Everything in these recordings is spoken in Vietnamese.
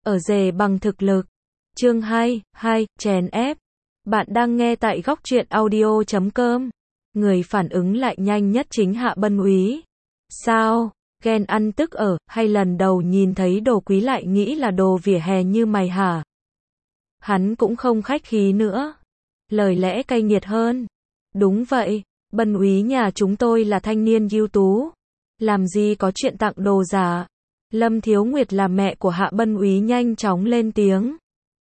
ở rể bằng thực lực. Chương 2, chèn ép. Bạn đang nghe tại góc truyện audio.com. Người phản ứng lại nhanh nhất chính Hạ Bân Úy. Sao? Ghen ăn tức ở, hay lần đầu nhìn thấy đồ quý lại nghĩ là đồ vỉa hè như mày hả? Hắn cũng không khách khí nữa. Lời lẽ cay nghiệt hơn. Đúng vậy, Bân Úy nhà chúng tôi là thanh niên ưu tú. Làm gì có chuyện tặng đồ giả. Lâm Thiếu Nguyệt là mẹ của Hạ Bân Úy nhanh chóng lên tiếng.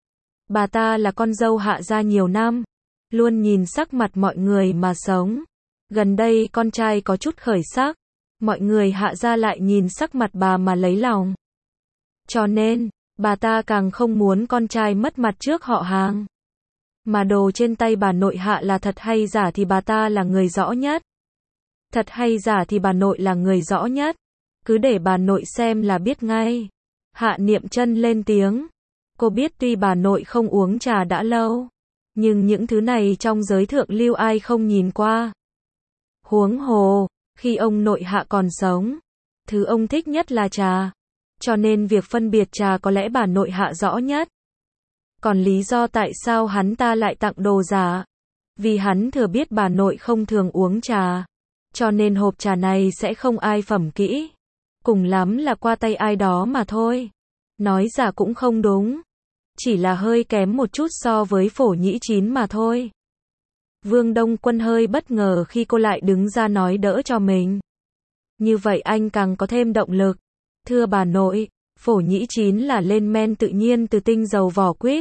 Bà ta là con dâu Hạ gia nhiều năm, luôn nhìn sắc mặt mọi người mà sống. Gần đây con trai có chút khởi sắc, mọi người Hạ gia lại nhìn sắc mặt bà mà lấy lòng. Cho nên, bà ta càng không muốn con trai mất mặt trước họ hàng. Mà đồ trên tay bà nội Hạ là thật hay giả thì bà ta là người rõ nhất. Thật hay giả thì bà nội là người rõ nhất. Cứ để bà nội xem là biết ngay. Hạ Niệm Chân lên tiếng. Cô biết tuy bà nội không uống trà đã lâu, nhưng những thứ này trong giới thượng lưu ai không nhìn qua. Huống hồ, khi ông nội Hạ còn sống, thứ ông thích nhất là trà. Cho nên việc phân biệt trà có lẽ bà nội Hạ rõ nhất. Còn lý do tại sao hắn ta lại tặng đồ giả? Vì hắn thừa biết bà nội không thường uống trà. Cho nên hộp trà này sẽ không ai phẩm kỹ. Cùng lắm là qua tay ai đó mà thôi. Nói giả cũng không đúng. Chỉ là hơi kém một chút so với Phổ Nhĩ Chín mà thôi. Vương Đông Quân hơi bất ngờ khi cô lại đứng ra nói đỡ cho mình. Như vậy anh càng có thêm động lực. Thưa bà nội, Phổ Nhĩ Chín là lên men tự nhiên từ tinh dầu vỏ quýt.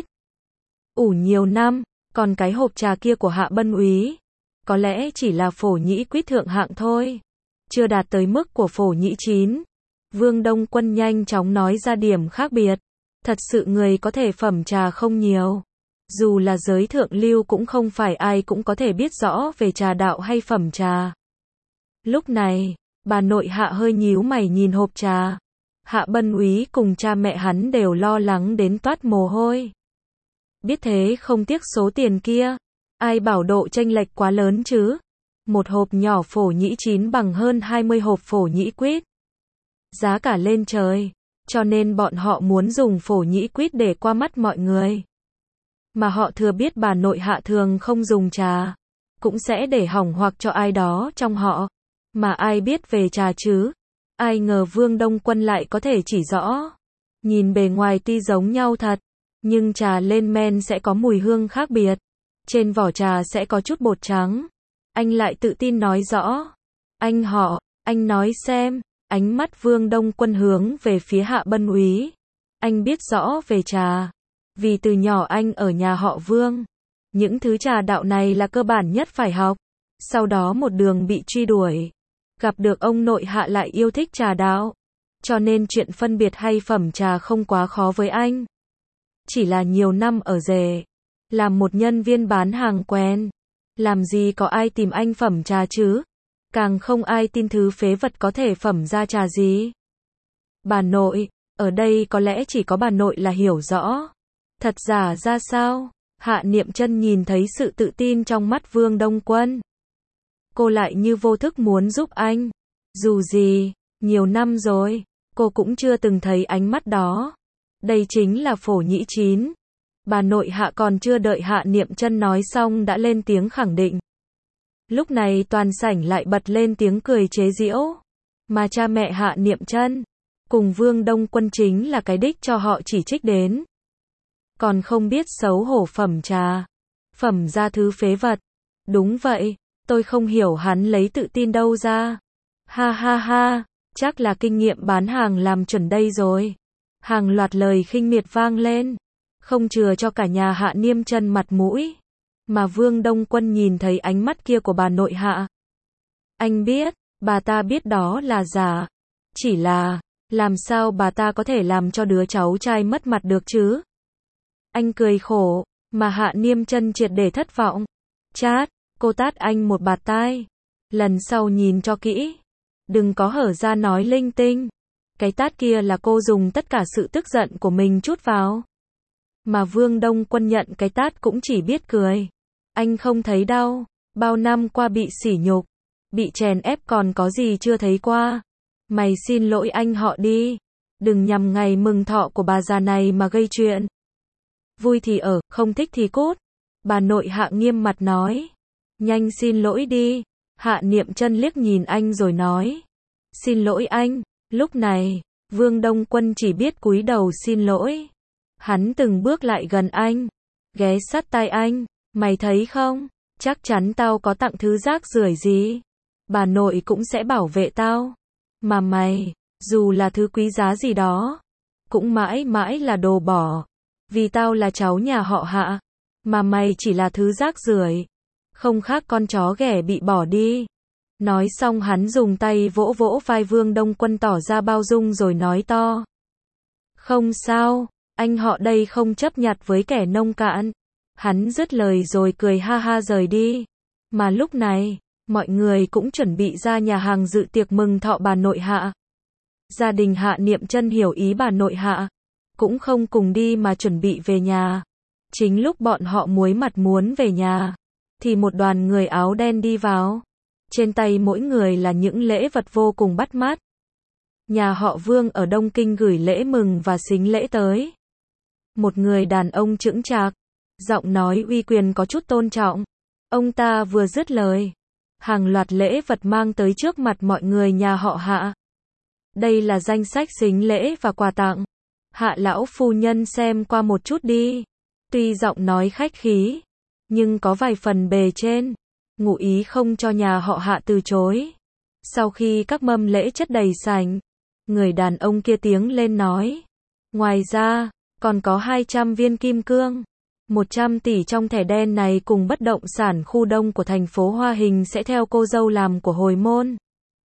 Ủ nhiều năm, còn cái hộp trà kia của Hạ Bân Úy, có lẽ chỉ là Phổ Nhĩ quýt thượng hạng thôi. Chưa đạt tới mức của Phổ Nhĩ Chín. Vương Đông Quân nhanh chóng nói ra điểm khác biệt. Thật sự người có thể phẩm trà không nhiều. Dù là giới thượng lưu cũng không phải ai cũng có thể biết rõ về trà đạo hay phẩm trà. Lúc này, bà nội Hạ hơi nhíu mày nhìn hộp trà. Hạ Bân Úy cùng cha mẹ hắn đều lo lắng đến toát mồ hôi. Biết thế không tiếc số tiền kia. Ai bảo độ chênh lệch quá lớn chứ. Một hộp nhỏ Phổ Nhĩ Chín bằng hơn 20 hộp Phổ Nhĩ quýt. Giá cả lên trời. Cho nên bọn họ muốn dùng Phổ Nhĩ quýt để qua mắt mọi người. Mà họ thừa biết bà nội Hạ thường không dùng trà. Cũng sẽ để hỏng hoặc cho ai đó trong họ. Mà ai biết về trà chứ. Ai ngờ Vương Đông Quân lại có thể chỉ rõ. Nhìn bề ngoài tuy giống nhau thật. Nhưng trà lên men sẽ có mùi hương khác biệt. Trên vỏ trà sẽ có chút bột trắng. Anh lại tự tin nói rõ. Anh nói xem. Ánh mắt Vương Đông Quân hướng về phía Hạ Bân Úy. Anh biết rõ về trà. Vì từ nhỏ anh ở nhà họ Vương. Những thứ trà đạo này là cơ bản nhất phải học. Sau đó một đường bị truy đuổi. Gặp được ông nội Hạ lại yêu thích trà đạo. Cho nên chuyện phân biệt hay phẩm trà không quá khó với anh. Chỉ là nhiều năm ở rể. Làm một nhân viên bán hàng quen. Làm gì có ai tìm anh phẩm trà chứ? Càng không ai tin thứ phế vật có thể phẩm ra trà gì. Bà nội, ở đây có lẽ chỉ có bà nội là hiểu rõ. Thật giả ra sao? Hạ Niệm Chân nhìn thấy sự tự tin trong mắt Vương Đông Quân. Cô lại như vô thức muốn giúp anh. Dù gì, nhiều năm rồi, cô cũng chưa từng thấy ánh mắt đó. Đây chính là Phổ Nhĩ Chín. Bà nội Hạ còn chưa đợi Hạ Niệm Chân nói xong đã lên tiếng khẳng định. Lúc này toàn sảnh lại bật lên tiếng cười chế giễu. Mà cha mẹ Hạ Niệm Chân cùng Vương Đông Quân chính là cái đích cho họ chỉ trích đến. Còn không biết xấu hổ phẩm trà. Phẩm ra thứ phế vật. Đúng vậy, tôi không hiểu hắn lấy tự tin đâu ra. Ha ha ha, chắc là kinh nghiệm bán hàng làm chuẩn đây rồi. Hàng loạt lời khinh miệt vang lên. Không chừa cho cả nhà Hạ Niệm Chân mặt mũi. Mà Vương Đông Quân nhìn thấy ánh mắt kia của bà nội Hạ. Anh biết, bà ta biết đó là giả. Chỉ là, làm sao bà ta có thể làm cho đứa cháu trai mất mặt được chứ? Anh cười khổ, mà Hạ Niệm Chân triệt để thất vọng. Chát, cô tát anh một bạt tai. Lần sau nhìn cho kỹ. Đừng có hở ra nói linh tinh. Cái tát kia là cô dùng tất cả sự tức giận của mình trút vào. Mà Vương Đông Quân nhận cái tát cũng chỉ biết cười. Anh không thấy đau. Bao năm qua bị sỉ nhục, bị chèn ép còn có gì chưa thấy qua. Mày xin lỗi anh họ đi. Đừng nhằm ngày mừng thọ của bà già này mà gây chuyện. Vui thì ở, không thích thì cút. Bà nội Hạ nghiêm mặt nói. Nhanh xin lỗi đi. Hạ Niệm Chân liếc nhìn anh rồi nói. Xin lỗi anh. Lúc này, Vương Đông Quân chỉ biết cúi đầu xin lỗi. Hắn từng bước lại gần anh, ghé sát tai anh. Mày thấy không? Chắc chắn tao có tặng thứ rác rưởi gì. Bà nội cũng sẽ bảo vệ tao. Mà mày, dù là thứ quý giá gì đó, cũng mãi mãi là đồ bỏ. Vì tao là cháu nhà họ Hạ, mà mày chỉ là thứ rác rưởi, không khác con chó ghẻ bị bỏ đi. Nói xong hắn dùng tay vỗ vỗ vai Vương Đông Quân tỏ ra bao dung rồi nói to. Không sao, anh họ đây không chấp nhặt với kẻ nông cạn. Hắn dứt lời rồi cười ha ha rời đi. Mà lúc này, mọi người cũng chuẩn bị ra nhà hàng dự tiệc mừng thọ bà nội Hạ. Gia đình Hạ Niệm Chân hiểu ý bà nội Hạ, cũng không cùng đi mà chuẩn bị về nhà. Chính lúc bọn họ muối mặt muốn về nhà, thì một đoàn người áo đen đi vào. Trên tay mỗi người là những lễ vật vô cùng bắt mắt. Nhà họ Vương ở Đông Kinh gửi lễ mừng và sính lễ tới. Một người đàn ông chững chạc, giọng nói uy quyền có chút tôn trọng. Ông ta vừa dứt lời, hàng loạt lễ vật mang tới trước mặt mọi người nhà họ Hạ. Đây là danh sách sính lễ và quà tặng. Hạ lão phu nhân xem qua một chút đi. Tuy giọng nói khách khí, nhưng có vài phần bề trên, ngụ ý không cho nhà họ Hạ từ chối. Sau khi các mâm lễ chất đầy sảnh, người đàn ông kia tiếng lên nói. Ngoài ra, còn có 200 viên kim cương. 100 tỷ trong thẻ đen này cùng bất động sản khu đông của thành phố Hoa Hình sẽ theo cô dâu làm của hồi môn.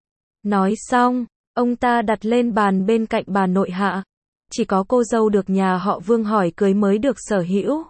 Nói xong, ông ta đặt lên bàn bên cạnh bà nội Hạ. Chỉ có cô dâu được nhà họ Vương hỏi cưới mới được sở hữu.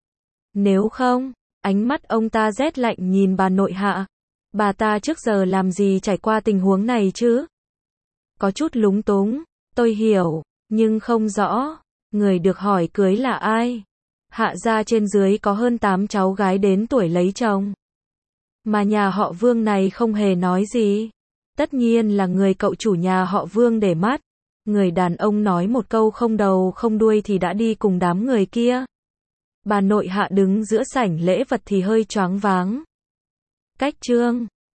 Nếu không, ánh mắt ông ta rét lạnh nhìn bà nội Hạ. Bà ta trước giờ làm gì trải qua tình huống này chứ? Có chút lúng túng, tôi hiểu, nhưng không rõ, người được hỏi cưới là ai? Hạ gia trên dưới có hơn 8 cháu gái đến tuổi lấy chồng. Mà nhà họ Vương này không hề nói gì. Tất nhiên là người cậu chủ nhà họ Vương để mắt. Người đàn ông nói một câu không đầu không đuôi thì đã đi cùng đám người kia. Bà nội Hạ đứng giữa sảnh lễ vật thì hơi choáng váng. Cách chương